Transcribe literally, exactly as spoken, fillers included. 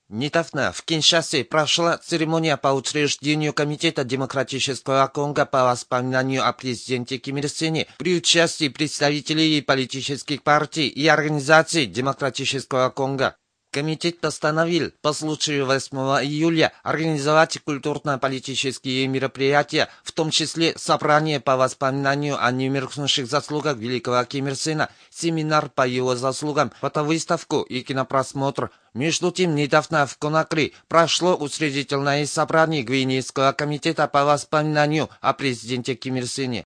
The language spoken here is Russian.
Недавно в Киншасе прошла церемония по учреждению Комитета Демократического Конго по воспоминанию о президенте Ким Ир Сене при участии представителей политических партий и организаций Демократического Конго. Комитет постановил по случаю восьмого июля организовать культурно-политические мероприятия, в том числе собрание по воспоминанию о немеркнувших заслугах великого Ким Ир Сена, семинар по его заслугам, фотовыставку и кинопросмотр. Между тем, недавно в Конакри прошло учредительное собрание Гвинейского комитета по воспоминанию о президенте Ким Ир Сене.